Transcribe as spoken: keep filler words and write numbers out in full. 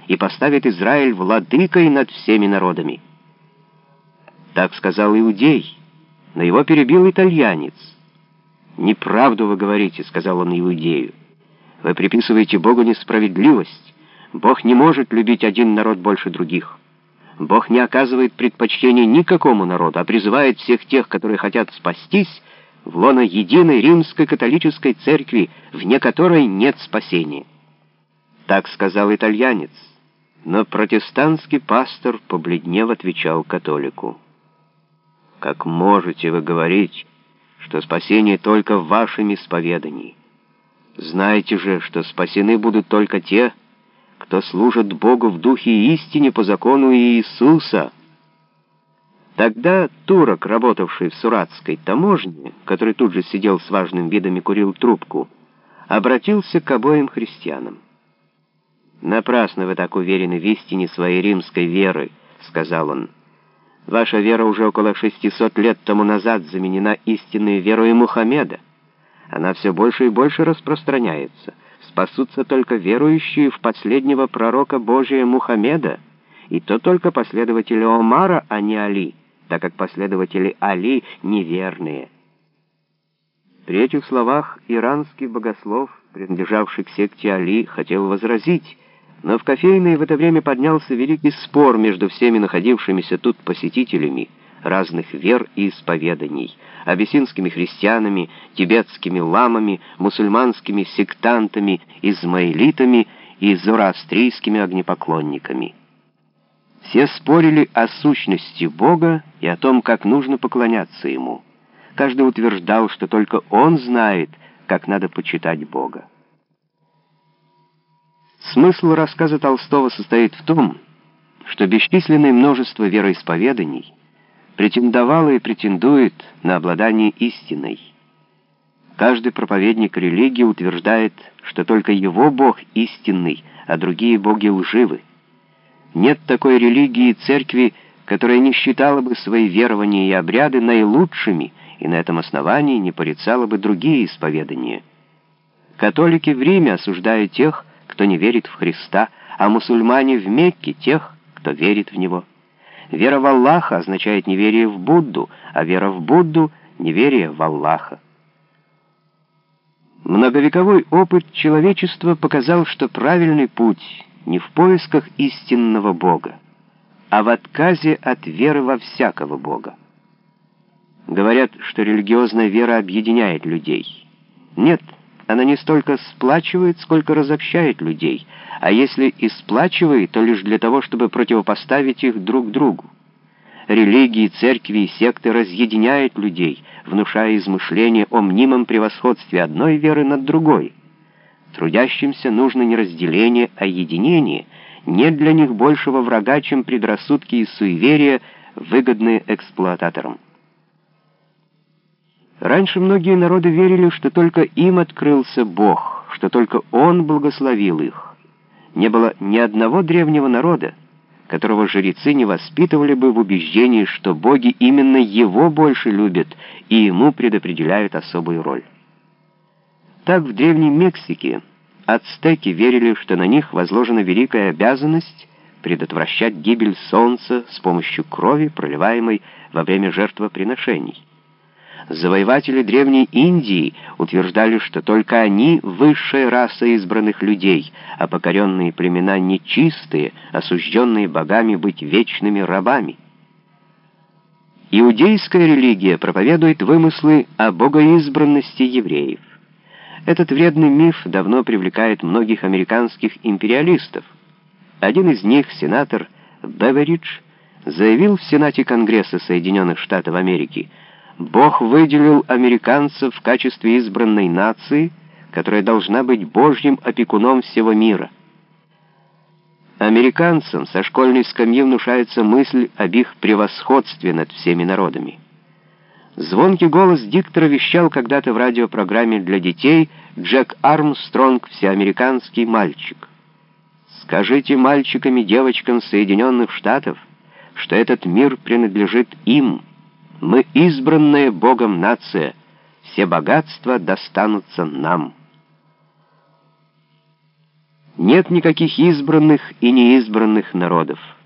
и поставит Израиль владыкой над всеми народами». Так сказал Иудей, но его перебил итальянец. «Неправду вы говорите», — сказал он Иудею. «Вы приписываете Богу несправедливость. Бог не может любить один народ больше других. Бог не оказывает предпочтения никакому народу, а призывает всех тех, которые хотят спастись, в лоно единой римской католической церкви, вне которой нет спасения». Так сказал итальянец, но протестантский пастор, побледнев, отвечал католику: «Как можете вы говорить, что спасение только в вашем исповедании? Знаете же, что спасены будут только те, кто служит Богу в духе и истине по закону Иисуса». Тогда турок, работавший в суратской таможне, который тут же сидел с важным видом и курил трубку, обратился к обоим христианам. «Напрасно вы так уверены в истине своей римской веры», — сказал он. «Ваша вера уже около шестисот лет тому назад заменена истинной верой Мухаммеда. Она все больше и больше распространяется. Спасутся только верующие в последнего пророка Божия Мухаммеда, и то только последователи Омара, а не Али, так как последователи Али неверные». При этих словах иранский богослов, принадлежавший к секте Али, хотел возразить, но в кофейной в это время поднялся великий спор между всеми находившимися тут посетителями разных вер и исповеданий, абиссинскими христианами, тибетскими ламами, мусульманскими сектантами, измаилитами и зороастрийскими огнепоклонниками. Все спорили о сущности Бога и о том, как нужно поклоняться Ему. Каждый утверждал, что только он знает, как надо почитать Бога. Смысл рассказа Толстого состоит в том, что бесчисленное множество вероисповеданий претендовало и претендует на обладание истиной. Каждый проповедник религии утверждает, что только его Бог истинный, а другие боги лживы. Нет такой религии и церкви, которая не считала бы свои верования и обряды наилучшими и на этом основании не порицала бы другие исповедания. Католики в Риме осуждают тех, кто не верит в Христа, а мусульмане в Мекке тех, кто верит в Него. Вера в Аллаха означает неверие в Будду, а вера в Будду — неверие в Аллаха. Многовековой опыт человечества показал, что правильный путь не в поисках истинного Бога, а в отказе от веры во всякого Бога. Говорят, что религиозная вера объединяет людей. Нет, она не столько сплачивает, сколько разобщает людей, а если и сплачивает, то лишь для того, чтобы противопоставить их друг другу. Религии, церкви и секты разъединяют людей, внушая измышления о мнимом превосходстве одной веры над другой. Трудящимся нужно не разделение, а единение. Нет для них большего врага, чем предрассудки и суеверия, выгодные эксплуататорам. Раньше многие народы верили, что только им открылся Бог, что только Он благословил их. Не было ни одного древнего народа, которого жрецы не воспитывали бы в убеждении, что боги именно его больше любят и ему предопределяют особую роль. Так в Древней Мексике ацтеки верили, что на них возложена великая обязанность предотвращать гибель солнца с помощью крови, проливаемой во время жертвоприношений. Завоеватели Древней Индии утверждали, что только они — высшая раса избранных людей, а покоренные племена нечистые, осужденные богами быть вечными рабами. Иудейская религия проповедует вымыслы о богоизбранности евреев. Этот вредный миф давно привлекает многих американских империалистов. Один из них, сенатор Беверидж, заявил в Сенате Конгресса Соединенных Штатов Америки: «Бог выделил американцев в качестве избранной нации, которая должна быть Божьим опекуном всего мира». Американцам со школьной скамьи внушается мысль об их превосходстве над всеми народами. Звонкий голос диктора вещал когда-то в радиопрограмме для детей Джек Армстронг, всеамериканский мальчик. «Скажите мальчикам и девочкам Соединенных Штатов, что этот мир принадлежит им. Мы избранная Богом нация, все богатства достанутся нам». Нет никаких избранных и неизбранных народов.